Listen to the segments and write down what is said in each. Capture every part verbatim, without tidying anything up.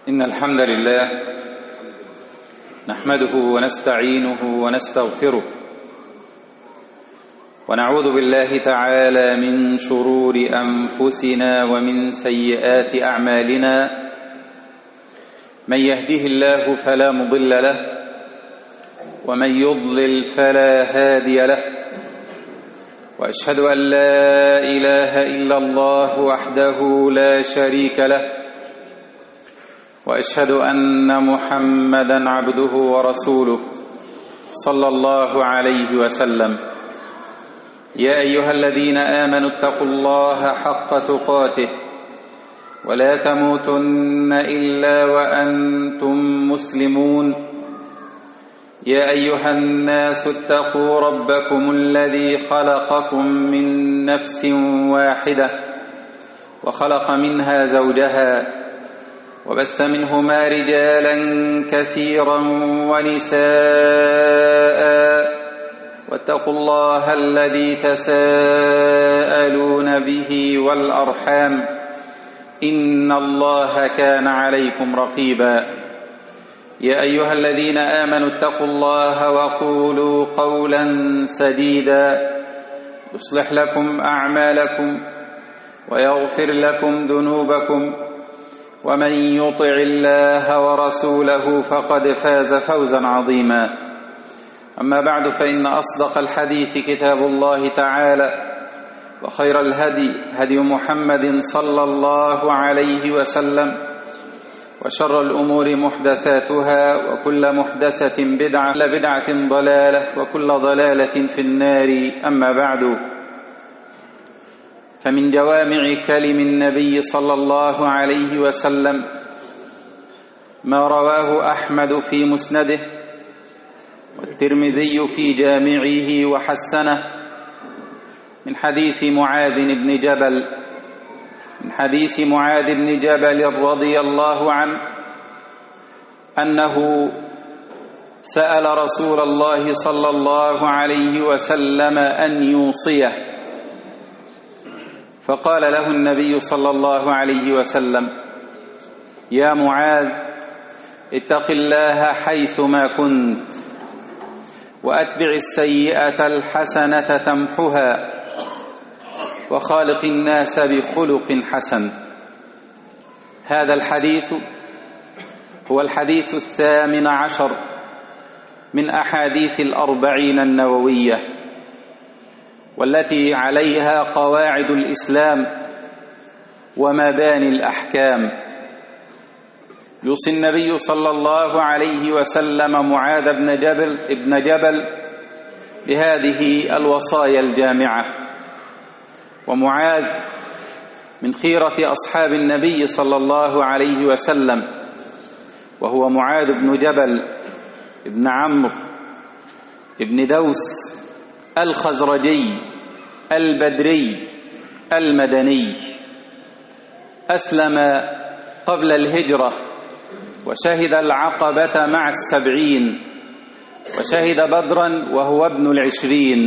إن الحمد لله نحمده ونستعينه ونستغفره ونعوذ بالله تعالى من شرور أنفسنا ومن سيئات أعمالنا. من يهده الله فلا مضل له ومن يضلل فلا هادي له، وأشهد أن لا إله إلا الله وحده لا شريك له، وأشهد أن محمدًا عبده ورسوله صلى الله عليه وسلم. يا أيها الذين آمنوا اتقوا الله حق تقاته ولا تموتن إلا وأنتم مسلمون. يا أيها الناس اتقوا ربكم الذي خلقكم من نفس واحدة وخلق منها زوجها وبث منهما رجالا كثيرا ونساء، واتقوا الله الذي تساءلون به والأرحام إن الله كان عليكم رقيبا. يا أيها الذين آمنوا اتقوا الله وقولوا قولا سديدا يصلح لكم أعمالكم ويغفر لكم ذنوبكم، ومن يطع الله ورسوله فقد فاز فوزا عظيما. أما بعد، فإن أصدق الحديث كتاب الله تعالى، وخير الهدي هدي محمد صلى الله عليه وسلم، وشر الأمور محدثاتها، وكل محدثة بدعة لبدعة ضلالة، وكل ضلالة في النار. أما بعد، فمن جوامع كلم النبي صلى الله عليه وسلم ما رواه أحمد في مسنده، والترمذي في جامعه وحسنه، من حديث معاذ بن جبل من حديث معاذ بن جبل رضي الله عنه أنه سأل رسول الله صلى الله عليه وسلم أن يوصيه، فقال له النبي صلى الله عليه وسلم: يا معاذ، اتق الله حيثما كنت، وأتبع السيئة الحسنة تمحها، وخالق الناس بخلق حسن. هذا الحديث هو الحديث الثامن عشر من أحاديث الأربعين النووية، والتي عليها قواعد الإسلام ومباني الأحكام. يوصي النبي صلى الله عليه وسلم معاذ بن جبل ابن جبل بهذه الوصايا الجامعة. ومعاذ من خيرة أصحاب النبي صلى الله عليه وسلم، وهو معاذ بن جبل ابن عمرو ابن دوس الخزرجي البدري المدني. أسلم قبل الهجرة، وشهد العقبة مع السبعين، وشهد بدرا وهو ابن العشرين.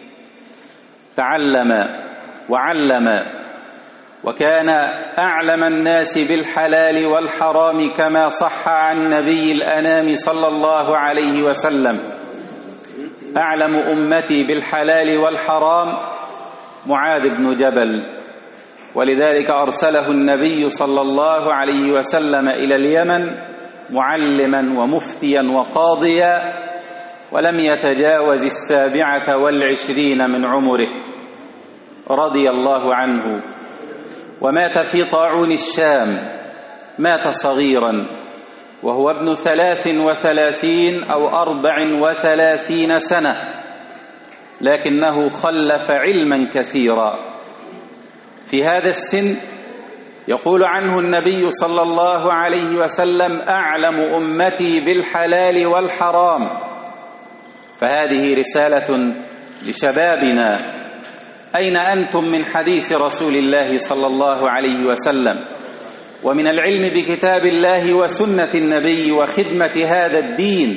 تعلم وعلم، وكان أعلم الناس بالحلال والحرام، كما صح عن نبي الأنام صلى الله عليه وسلم: أعلم أمتي بالحلال والحرام معاذ بن جبل. ولذلك أرسله النبي صلى الله عليه وسلم إلى اليمن معلما ومفتيا وقاضيا، ولم يتجاوز السابعة والعشرين من عمره رضي الله عنه. ومات في طاعون الشام، مات صغيرا وهو ابن ثلاث وثلاثين أو أربع وثلاثين سنة، لكنه خلف علما كثيرا. في هذا السن يقول عنه النبي صلى الله عليه وسلم: أعلم أمتي بالحلال والحرام. فهذه رسالة لشبابنا: أين أنتم من حديث رسول الله صلى الله عليه وسلم، ومن العلم بكتاب الله وسنة النبي وخدمة هذا الدين؟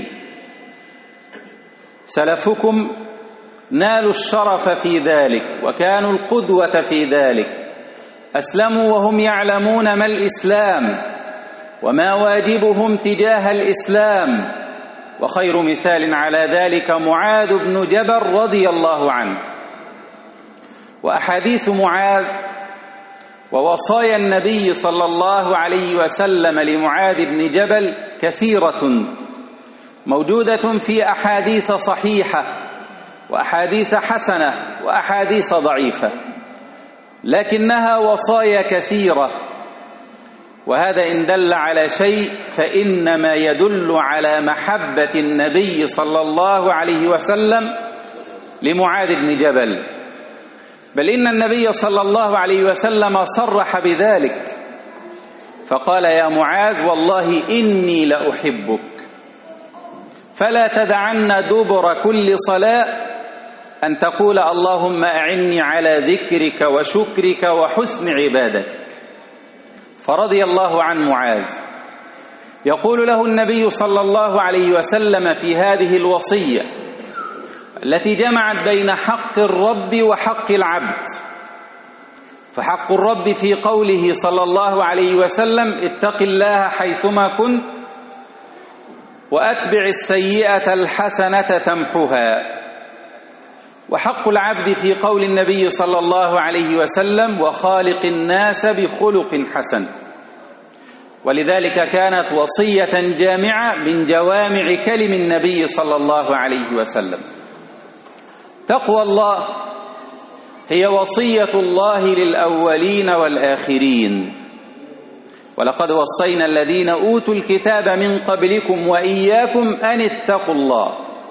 سلفكم نالوا الشرف في ذلك، وكانوا القدوة في ذلك. أسلموا وهم يعلمون ما الإسلام، وما واجبهم تجاه الإسلام. وخير مثال على ذلك معاذ بن جبل رضي الله عنه. وأحاديث معاذ ووصايا النبي صلى الله عليه وسلم لمعاذ بن جبل كثيرة موجودة في أحاديث صحيحة وأحاديث حسنة وأحاديث ضعيفة، لكنها وصايا كثيرة، وهذا إن دل على شيء فإنما يدل على محبة النبي صلى الله عليه وسلم لمعاذ بن جبل، بل إن النبي صلى الله عليه وسلم صرح بذلك فقال: يا معاذ والله إني لأحبك فلا تدعن دبر كل صلاة أن تقول اللهم أعني على ذكرك وشكرك وحسن عبادتك. فرضي الله عن معاذ. يقول له النبي صلى الله عليه وسلم في هذه الوصية التي جمعت بين حق الرب وحق العبد، فحق الرب في قوله صلى الله عليه وسلم: اتق الله حيثما كنت وأتبع السيئة الحسنة تمحها. وحق العبد في قول النبي صلى الله عليه وسلم: وخالق الناس بخلق حسن. ولذلك كانت وصية جامعة من جوامع كلم النبي صلى الله عليه وسلم. تقوى الله هي وصية الله للأولين والآخرين: ولقد وصينا الذين أوتوا الكتاب من قبلكم وإياكم أن اتقوا الله.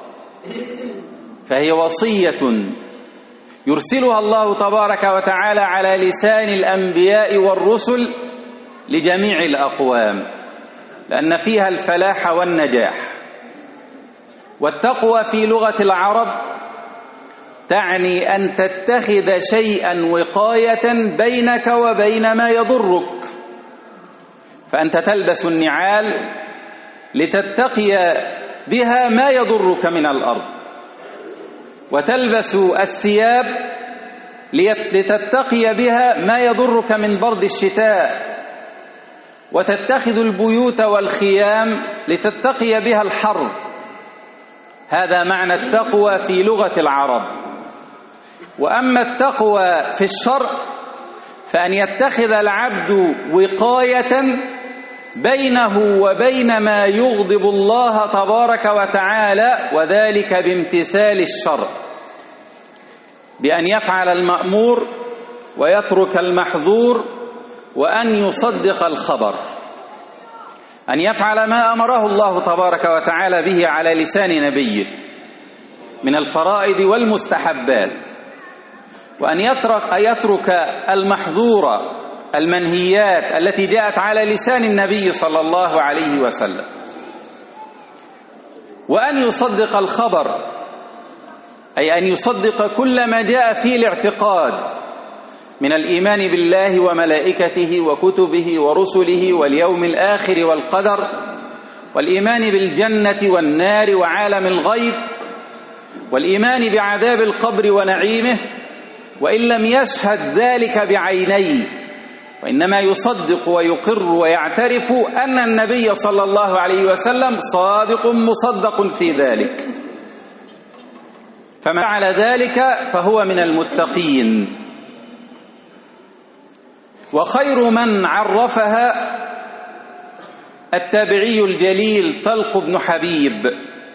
فهي وصية يرسلها الله تبارك وتعالى على لسان الأنبياء والرسل لجميع الأقوام، لأن فيها الفلاح والنجاح. والتقوى في لغة العرب تعني أن تتخذ شيئا وقاية بينك وبين ما يضرك، فأنت تلبس النعال لتتقي بها ما يضرك من الأرض، وتلبس الثياب لتتقي بها ما يضرك من برد الشتاء، وتتخذ البيوت والخيام لتتقي بها الحر. هذا معنى التقوى في لغة العرب. وأما التقوى في الشرع فأن يتخذ العبد وقاية بينه وبين ما يغضب الله تبارك وتعالى، وذلك بامتثال الشرع، بأن يفعل المأمور ويترك المحظور، وأن يصدق الخبر، أن يفعل ما أمره الله تبارك وتعالى به على لسان نبيه من الفرائض والمستحبات، وأن يترك, يترك المحظور المنهيات التي جاءت على لسان النبي صلى الله عليه وسلم، وأن يصدق الخبر، أي أن يصدق كل ما جاء فيه الاعتقاد من الإيمان بالله وملائكته وكتبه ورسله واليوم الآخر والقدر، والإيمان بالجنة والنار وعالم الغيب، والإيمان بعذاب القبر ونعيمه، وإن لم يشهد ذلك بعينيه، وإنما يصدق ويقر ويعترف أن النبي صلى الله عليه وسلم صادق مصدق في ذلك. فمن فعل ذلك فهو من المتقين. وخير من عرفها التابعي الجليل طلق بن حبيب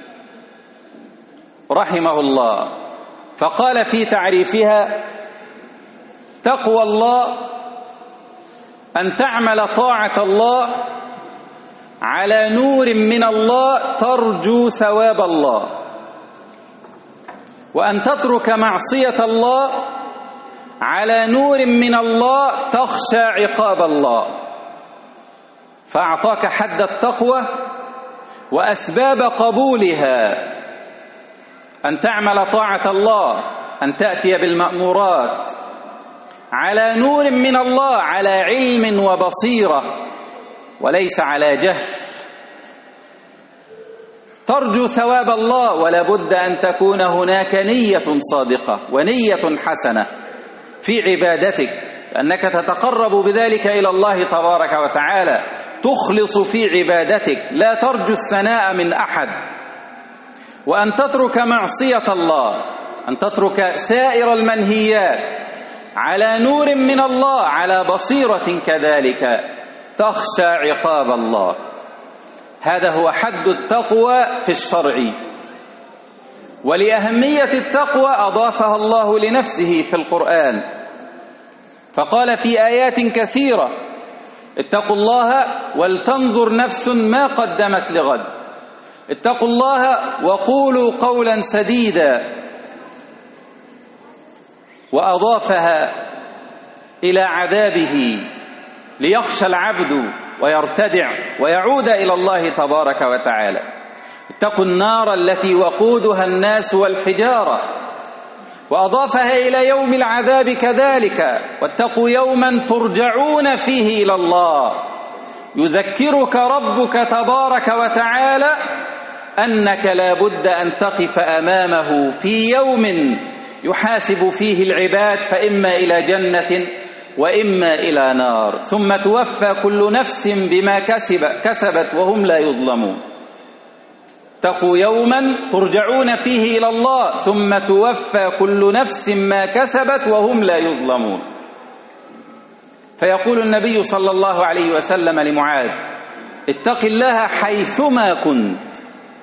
رحمه الله، فقال في تعريفها: تقوى الله أن تعمل طاعة الله على نور من الله ترجو ثواب الله، وأن تترك معصية الله على نور من الله تخشى عقاب الله. فأعطاك حد التقوى وأسباب قبولها: أن تعمل طاعة الله، أن تأتي بالمأمورات على نور من الله، على علم وبصيرة وليس على جهل، ترجو ثواب الله، ولا بد أن تكون هناك نية صادقة ونية حسنة في عبادتك، لأنك تتقرب بذلك إلى الله تبارك وتعالى. تخلص في عبادتك، لا ترجو الثناء من أحد، وأن تترك معصية الله، أن تترك سائر المنهيات على نور من الله، على بصيرة كذلك، تخشى عقاب الله. هذا هو حد التقوى في الشرع. ولأهمية التقوى أضافها الله لنفسه في القرآن، فقال في آيات كثيرة: اتقوا الله ولتنظر نفس ما قدمت لغد، اتقوا الله وقولوا قولا سديدا. وأضافها إلى عذابه ليخشى العبد ويرتدع ويعود إلى الله تبارك وتعالى. اتقوا النار التي وقودها الناس والحجارة. وأضافها إلى يوم العذاب كذلك: واتقوا يوما ترجعون فيه إلى الله. يذكرك ربك تبارك وتعالى أنك لا بد أن تقف أمامه في يوم يحاسب فيه العباد، فإما إلى جنة وإما إلى نار، ثم توفى كل نفس بما كسب كسبت وهم لا يظلمون. اتقوا يوما ترجعون فيه إلى الله ثم توفى كل نفس ما كسبت وهم لا يظلمون. فيقول النبي صلى الله عليه وسلم لمعاذ: اتق الله حيثما كنت.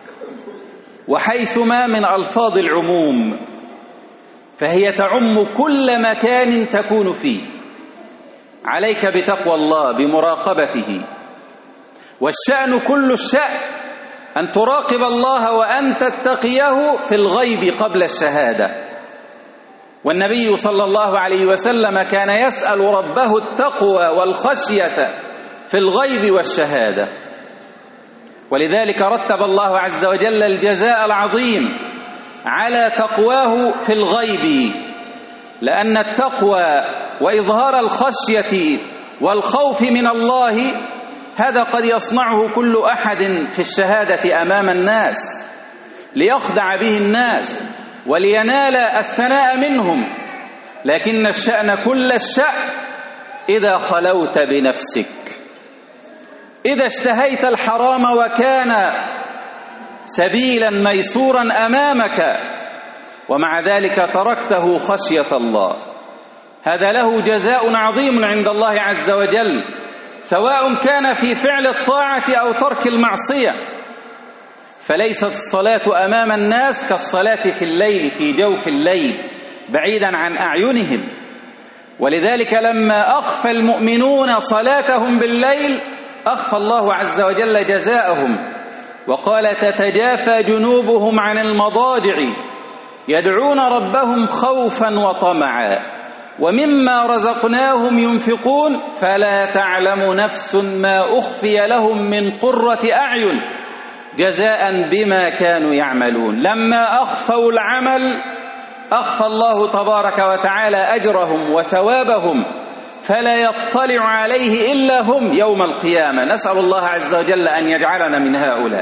وحيثما من ألفاظ العموم، فهي تعم كل مكان تكون فيه. عليك بتقوى الله، بمراقبته. والشأن كل الشأن أن تراقب الله وأن تتقيه في الغيب قبل الشهادة. والنبي صلى الله عليه وسلم كان يسأل ربه التقوى والخشية في الغيب والشهادة. ولذلك رتب الله عز وجل الجزاء العظيم على تقواه في الغيب، لأن التقوى وإظهار الخشية والخوف من الله هذا قد يصنعه كل أحد في الشهادة أمام الناس ليخدع به الناس ولينال الثناء منهم، لكن الشأن كل الشأن إذا خلوت بنفسك، إذا اشتهيت الحرام وكان سبيلا ميسورا أمامك ومع ذلك تركته خشية الله، هذا له جزاء عظيم عند الله عز وجل، سواء كان في فعل الطاعة أو ترك المعصية. فليست الصلاة أمام الناس كالصلاة في الليل، في جوف الليل بعيدا عن أعينهم. ولذلك لما أخفى المؤمنون صلاتهم بالليل أخفى الله عز وجل جزاءهم، وقال: تتجافى جنوبهم عن المضاجع يدعون ربهم خوفا وطمعا ومما رزقناهم ينفقون فلا تعلم نفس ما أخفي لهم من قرة أعين جزاء بما كانوا يعملون. لما أخفوا العمل أخفى الله تبارك وتعالى أجرهم وثوابهم، فلا يطلع عليه إلا هم يوم القيامة. نسأل الله عز وجل أن يجعلنا من هؤلاء.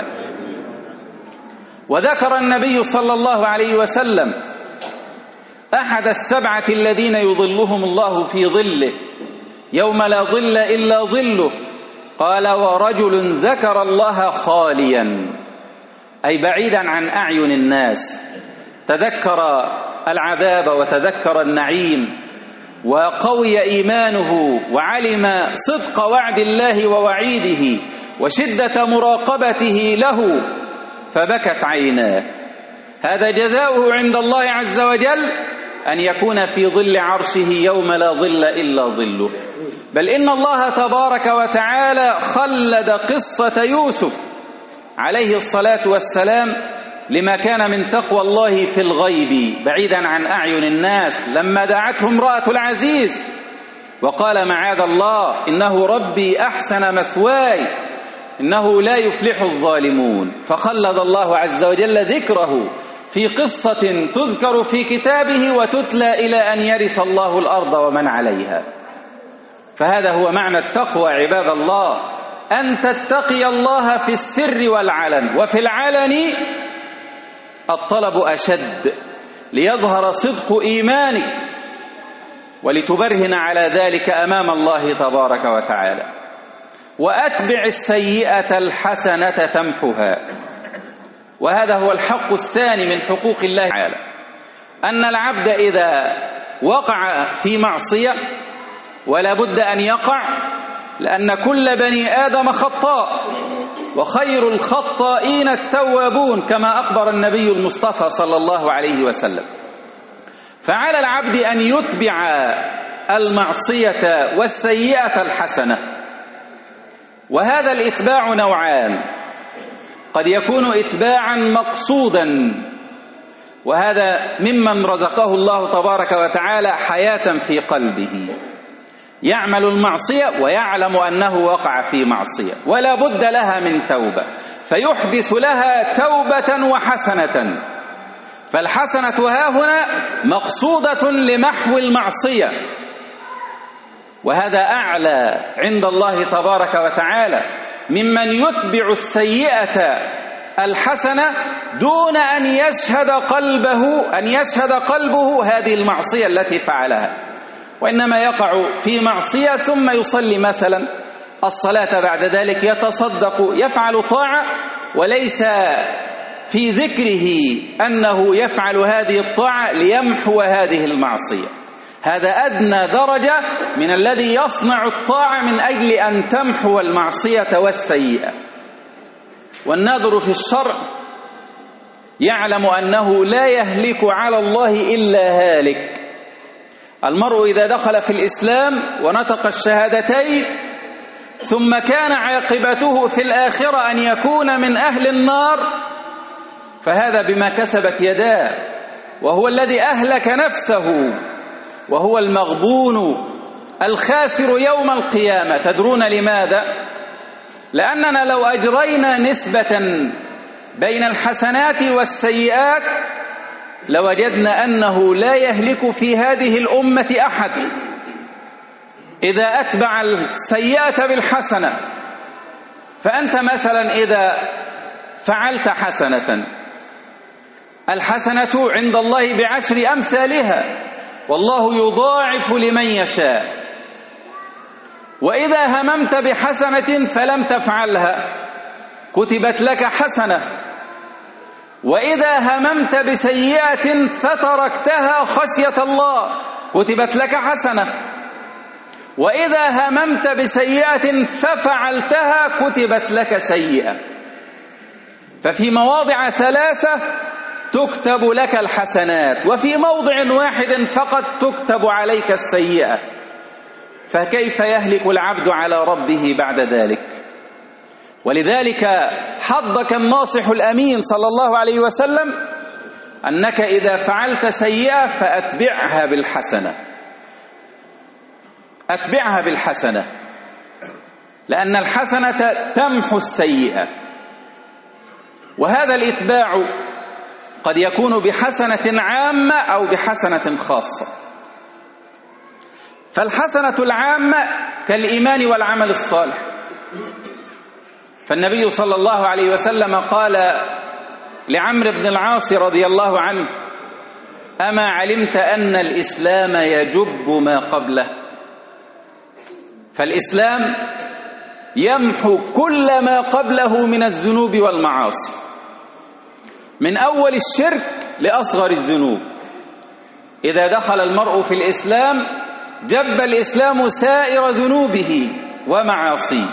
وذكر النبي صلى الله عليه وسلم أحد السبعة الذين يظلهم الله في ظله يوم لا ظل إلا ظله، قال: ورجل ذكر الله خاليا، أي بعيدا عن أعين الناس، تذكر العذاب وتذكر النعيم وقوي إيمانه وعلم صدق وعد الله ووعيده وشدة مراقبته له فبكت عيناه. هذا جزاؤه عند الله عز وجل أن يكون في ظل عرشه يوم لا ظل إلا ظله. بل إن الله تبارك وتعالى خلد قصة يوسف عليه الصلاة والسلام لما كان من تقوى الله في الغيب بعيدا عن أعين الناس، لما دعته امرأة العزيز وقال: معاذ الله إنه ربي أحسن مثواي إنه لا يفلح الظالمون. فخلد الله عز وجل ذكره في قصة تذكر في كتابه وتتلى إلى أن يرث الله الأرض ومن عليها. فهذا هو معنى التقوى عباد الله، أن تتقي الله في السر والعلن. وفي العلن الطلب أشد ليظهر صدق إيمانك ولتبرهن على ذلك أمام الله تبارك وتعالى. وأتبع السيئة الحسنة تمحها. وهذا هو الحق الثاني من حقوق الله تعالى، أن العبد إذا وقع في معصية، ولا بد أن يقع، لأن كل بني آدم خطاء، وخير الخطائين التوابون كما أخبر النبي المصطفى صلى الله عليه وسلم. فعلى العبد أن يتبع المعصية والسيئة الحسنة. وهذا الإتباع نوعان: قد يكون إتباعا مقصودا، وهذا ممن رزقه الله تبارك وتعالى حياة في قلبه، يعمل المعصية ويعلم أنه وقع في معصية ولا بد لها من توبة، فيحدث لها توبة وحسنة. فالحسنة هاهنا مقصودة لمحو المعصية، وهذا أعلى عند الله تبارك وتعالى ممن يتبع السيئة الحسنة دون أن يشهد قلبه أن يشهد قلبه هذه المعصية التي فعلها، وإنما يقع في معصية ثم يصلي مثلا الصلاة، بعد ذلك يتصدق، يفعل طاعة، وليس في ذكره أنه يفعل هذه الطاعة ليمحو هذه المعصية. هذا أدنى درجة من الذي يصنع الطاعة من أجل أن تمحو المعصية والسيئة. والناظر في الشرع يعلم أنه لا يهلك على الله إلا هالك. المرء إذا دخل في الإسلام ونطق الشهادتين ثم كان عاقبته في الآخرة أن يكون من أهل النار، فهذا بما كسبت يداه، وهو الذي أهلك نفسه، وهو المغبون الخاسر يوم القيامة. تدرون لماذا؟ لأننا لو أجرينا نسبة بين الحسنات والسيئات لوجدنا أنه لا يهلك في هذه الأمة أحد إذا أتبع السيئة بالحسنة. فأنت مثلا إذا فعلت حسنة، الحسنة عند الله بعشر أمثالها، والله يضاعف لمن يشاء. وإذا هممت بحسنة فلم تفعلها كتبت لك حسنة، وإذا هممت بسيئة فتركتها خشية الله كتبت لك حسنة، وإذا هممت بسيئة ففعلتها كتبت لك سيئة. ففي مواضع ثلاثة تكتب لك الحسنات، وفي موضع واحد فقط تكتب عليك السيئة. فكيف يهلك العبد على ربه بعد ذلك؟ ولذلك حضك الناصح الأمين صلى الله عليه وسلم أنك إذا فعلت سيئة فأتبعها بالحسنة، أتبعها بالحسنة، لأن الحسنة تمحو السيئة. وهذا الإتباع قد يكون بحسنة عامة أو بحسنة خاصة. فالحسنة العامة كالإيمان والعمل الصالح، فالنبي صلى الله عليه وسلم قال لعمرو بن العاص رضي الله عنه: أما علمت أن الإسلام يجب ما قبله؟ فالإسلام يمحو كل ما قبله من الذنوب والمعاصي، من أول الشرك لأصغر الذنوب. إذا دخل المرء في الإسلام جب الإسلام سائر ذنوبه ومعاصيه.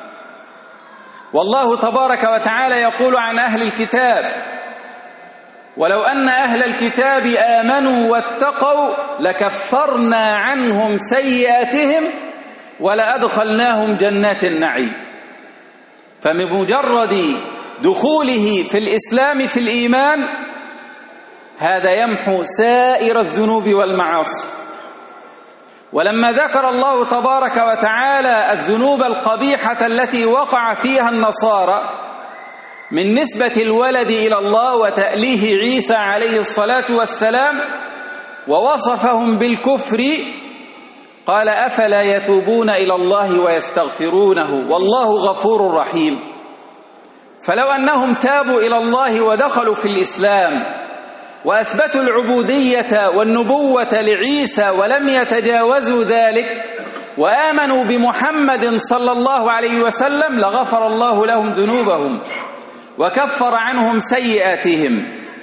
والله تبارك وتعالى يقول عن أهل الكتاب: ولو أن أهل الكتاب آمنوا واتقوا لكفرنا عنهم سيئاتهم ولأدخلناهم جنات النعيم. فبمجرد دخوله في الإسلام في الإيمان هذا يمحو سائر الذنوب والمعاصي. ولما ذكر الله تبارك وتعالى الذنوب القبيحة التي وقع فيها النصارى من نسبة الولد إلى الله وتأليه عيسى عليه الصلاة والسلام ووصفهم بالكفر، قال: أفلا يتوبون إلى الله ويستغفرونه والله غفور رحيم. فلو أنهم تابوا إلى الله ودخلوا في الإسلام وأثبتوا العبودية والنبوة لعيسى ولم يتجاوزوا ذلك وآمنوا بمحمد صلى الله عليه وسلم لغفر الله لهم ذنوبهم وكفر عنهم سيئاتهم.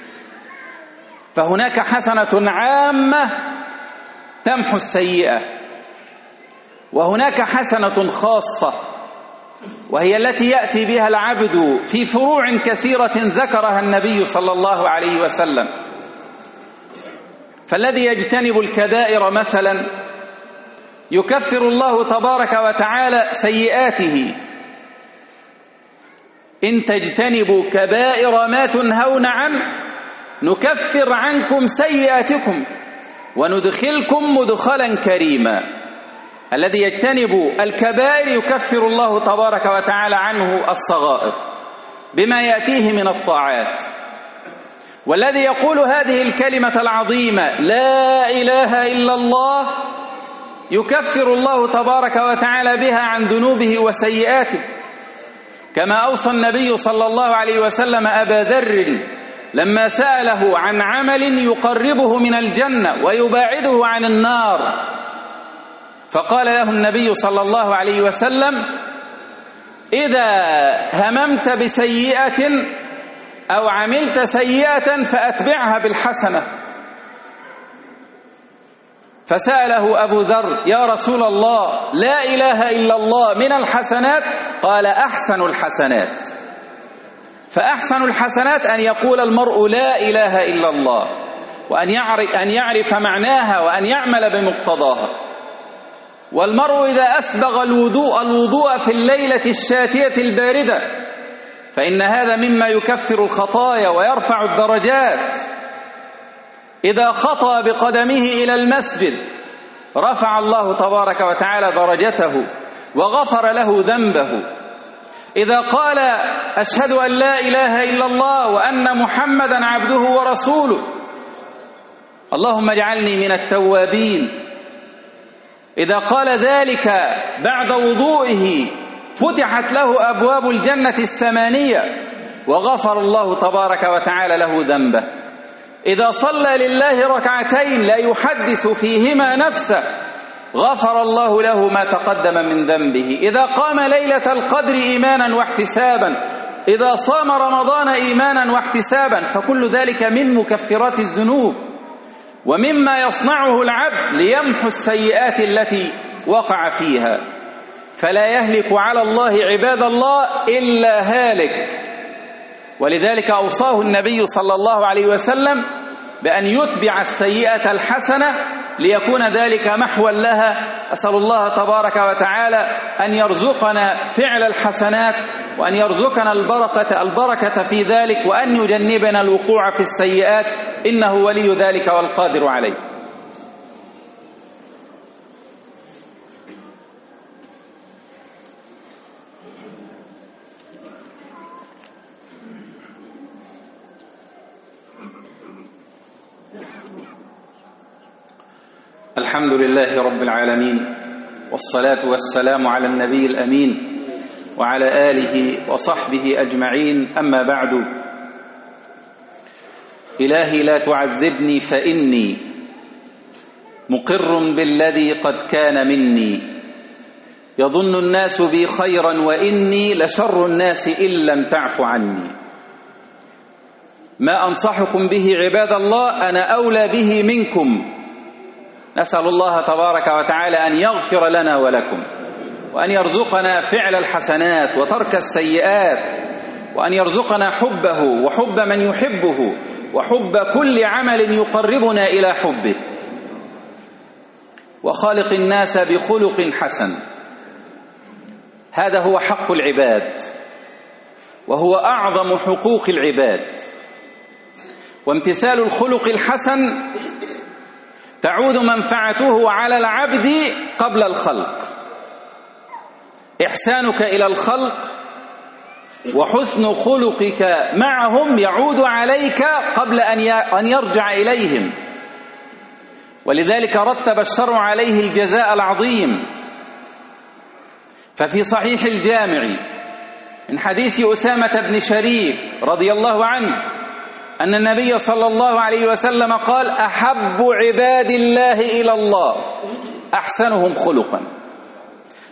فهناك حسنة عامة تمحو السيئة، وهناك حسنة خاصة وهي التي يأتي بها العبد في فروع كثيرة ذكرها النبي صلى الله عليه وسلم. فالذي يجتنب الكبائر مثلا يكفر الله تبارك وتعالى سيئاته. إن تجتنبوا كبائر ما تنهون عنه نكفر عنكم سيئاتكم وندخلكم مدخلا كريما. الذي يجتنب الكبائر يكفر الله تبارك وتعالى عنه الصغائر بما يأتيه من الطاعات. والذي يقول هذه الكلمة العظيمة لا إله إلا الله يكفر الله تبارك وتعالى بها عن ذنوبه وسيئاته، كما أوصى النبي صلى الله عليه وسلم أبا ذر لما سأله عن عمل يقربه من الجنة ويباعده عن النار، فقال له النبي صلى الله عليه وسلم إذا هممت بسيئة أو عملت سيئة فأتبعها بالحسنة. فسأله أبو ذر يا رسول الله لا إله إلا الله من الحسنات؟ قال أحسن الحسنات. فأحسن الحسنات أن يقول المرء لا إله إلا الله وأن يعرف, أن يعرف معناها وأن يعمل بمقتضاها. والمرء إذا أسبغ الوضوء الوضوء في الليلة الشاتية الباردة فإن هذا مما يكفر الخطايا ويرفع الدرجات. إذا خطأ بقدمه إلى المسجد رفع الله تبارك وتعالى درجته وغفر له ذنبه. إذا قال أشهد أن لا إله إلا الله وأن محمدا عبده ورسوله اللهم اجعلني من التوابين، إذا قال ذلك بعد وضوئه فتحت له أبواب الجنة الثمانية وغفر الله تبارك وتعالى له ذنبه. إذا صلى لله ركعتين لا يحدث فيهما نفسه غفر الله له ما تقدم من ذنبه. إذا قام ليلة القدر إيمانا واحتسابا، إذا صام رمضان إيمانا واحتسابا، فكل ذلك من مكفرات الذنوب ومما يصنعه العبد ليمحو السيئات التي وقع فيها. فلا يهلك على الله عباد الله إلا هالك. ولذلك أوصاه النبي صلى الله عليه وسلم بأن يتبع السيئة الحسنة ليكون ذلك محوا لها. أسأل الله تبارك وتعالى أن يرزقنا فعل الحسنات وأن يرزقنا البركة البركة في ذلك وأن يجنبنا الوقوع في السيئات، إنه ولي ذلك والقادر عليه. الحمد لله رب العالمين، والصلاة والسلام على النبي الأمين وعلى آله وصحبه أجمعين، أما بعد. إلهي لا تعذبني فإني مقر بالذي قد كان مني، يظن الناس بي خيرا وإني لشر الناس إن لم تعف عني. ما أنصحكم به عباد الله أنا أولى به منكم. نسأل الله تبارك وتعالى أن يغفر لنا ولكم وأن يرزقنا فعل الحسنات وترك السيئات، وأن يرزقنا حبه وحب من يحبه وحب كل عمل يقربنا إلى حبه. وخالق الناس بخلق حسن، هذا هو حق العباد وهو أعظم حقوق العباد. وامتثال الخلق الحسن تعود منفعته على العبد قبل الخلق. إحسانك إلى الخلق وحسن خلقك معهم يعود عليك قبل أن يرجع إليهم، ولذلك رتب الشرع عليه الجزاء العظيم. ففي صحيح الجامع من حديث أسامة بن شريك رضي الله عنه أن النبي صلى الله عليه وسلم قال: أحب عباد الله إلى الله أحسنهم خلقا.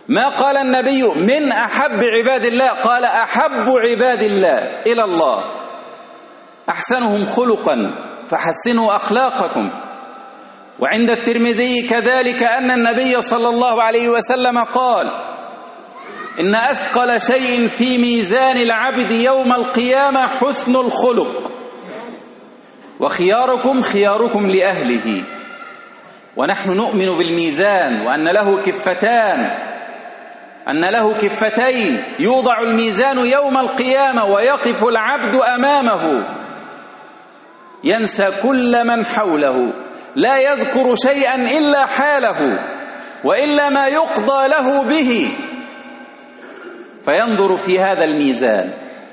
ما قال النبي من أحب عباد الله، قال أحب عباد الله إلى الله أحسنهم خلقا فحسنوا أخلاقكم. وعند الترمذي كذلك أن النبي صلى الله عليه وسلم قال إن أثقل شيء في ميزان العبد يوم القيامة حسن الخلق، وخياركم خياركم لأهله. ونحن نؤمن بالميزان وأن له كفتان، أن له كفتين، يوضع الميزان يوم القيامة ويقف العبد أمامه ينسى كل من حوله، لا يذكر شيئا إلا حاله وإلا ما يقضى له به، فينظر في هذا الميزان.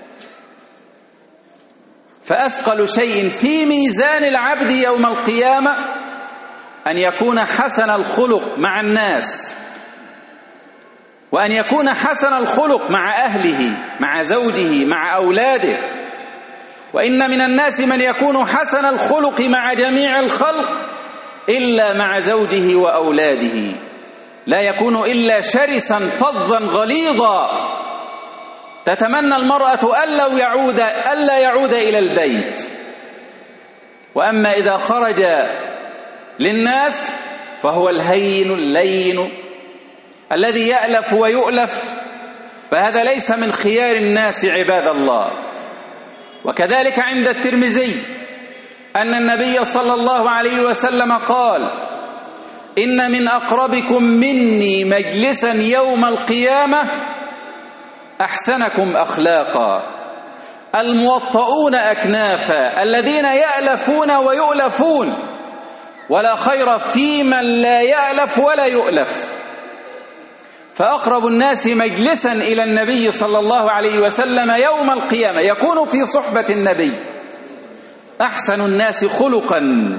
فأثقل شيء في ميزان العبد يوم القيامة أن يكون حسن الخلق مع الناس، وأن يكون حسن الخلق مع أهله، مع زوجه، مع أولاده. وإن من الناس من يكون حسن الخلق مع جميع الخلق إلا مع زوجه وأولاده، لا يكون إلا شرسا فظا غليظا تتمنى المرأة ألا يعود, ألا يعود إلى البيت. وأما إذا خرج للناس فهو الهين اللين الذي يألف ويؤلف، فهذا ليس من خيار الناس عباد الله. وكذلك عند الترمذي أن النبي صلى الله عليه وسلم قال إن من أقربكم مني مجلسا يوم القيامة أحسنكم أخلاقا، الموطؤون أكنافا، الذين يألفون ويؤلفون، ولا خير في من لا يألف ولا يؤلف. فأقرب الناس مجلسا إلى النبي صلى الله عليه وسلم يوم القيامة يكون في صحبة النبي أحسن الناس خلقا،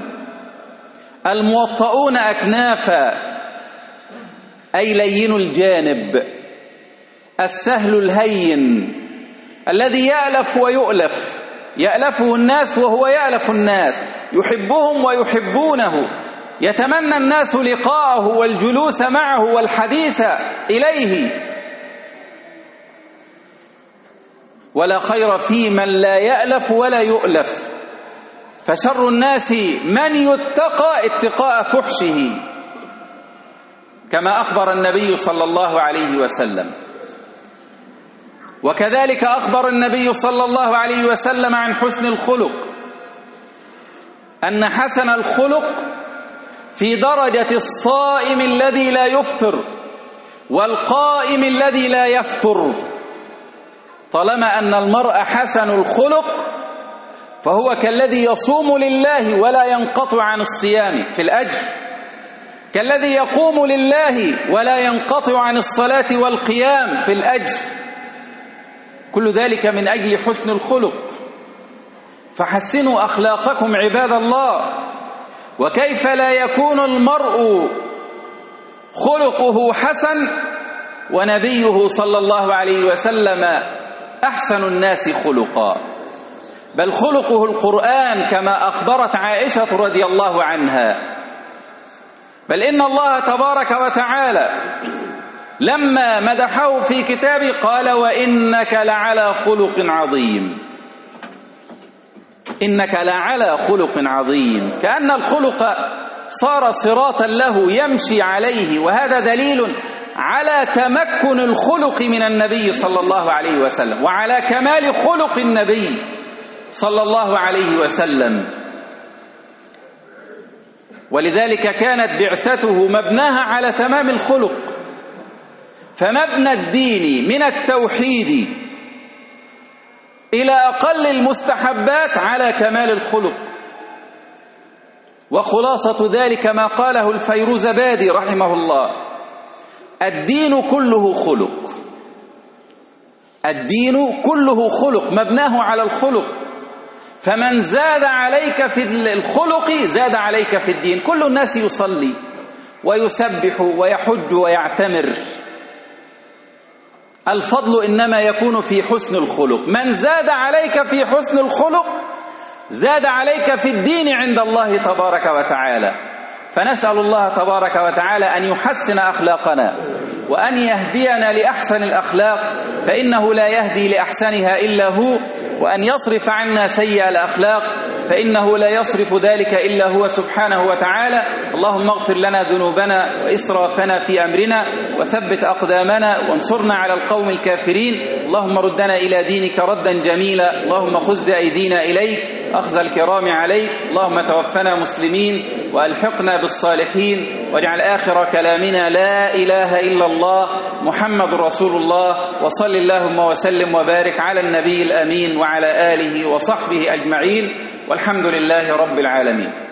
الموطؤون أكنافا، أي لين الجانب، السهل الهين، الذي يألف ويؤلف، يألفه الناس وهو يألف الناس، يحبهم ويحبونه، يتمنى الناس لقاءه والجلوس معه والحديث إليه. ولا خير في من لا يألف ولا يؤلف، فشر الناس من يتقى اتقاء فحشه، كما أخبر النبي صلى الله عليه وسلم. وكذلك أخبر النبي صلى الله عليه وسلم عن حسن الخلق أن حسن الخلق في درجة الصائم الذي لا يفطر والقائم الذي لا يفطر. طالما أن المرء حسن الخلق فهو كالذي يصوم لله ولا ينقطع عن الصيام في الأجر، كالذي يقوم لله ولا ينقطع عن الصلاة والقيام في الأجر، كل ذلك من أجل حسن الخلق. فحسنوا أخلاقكم عباد الله. وكيف لا يكون المرء خلقه حسن ونبيه صلى الله عليه وسلم أحسن الناس خلقا، بل خلقه القرآن كما أخبرت عائشة رضي الله عنها. بل إن الله تبارك وتعالى لما مدحه في كتابه قال وإنك لعلى خلق عظيم، إنك لعلى خلق عظيم، كأن الخلق صار صراطا له يمشي عليه. وهذا دليل على تمكن الخلق من النبي صلى الله عليه وسلم وعلى كمال خلق النبي صلى الله عليه وسلم. ولذلك كانت بعثته مبناها على تمام الخلق. فمبنى الدين من التوحيد إلى أقل المستحبات على كمال الخلق. وخلاصة ذلك ما قاله الفيروزبادي رحمه الله: الدين كله خلق، الدين كله خلق، مبناه على الخلق. فمن زاد عليك في الخلق زاد عليك في الدين. كل الناس يصلي ويسبح ويحج ويعتمر، الفضل إنما يكون في حسن الخلق. من زاد عليك في حسن الخلق زاد عليك في الدين عند الله تبارك وتعالى. فنسأل الله تبارك وتعالى أن يحسن أخلاقنا وأن يهدينا لأحسن الأخلاق، فإنه لا يهدي لأحسنها إلا هو، وأن يصرف عنا سيئ الأخلاق، فإنه لا يصرف ذلك إلا هو سبحانه وتعالى. اللهم اغفر لنا ذنوبنا وإسرافنا في أمرنا وثبت أقدامنا وانصرنا على القوم الكافرين. اللهم ردنا إلى دينك ردا جميلا، اللهم خذ بأيدينا إليك أخذ الكرام عليك. اللهم توفنا مسلمين وألحقنا بالصالحين، واجعل آخر كلامنا لا إله إلا الله محمد رسول الله. وصل اللهم وسلم وبارك على النبي الأمين وعلى آله وصحبه أجمعين، والحمد لله رب العالمين.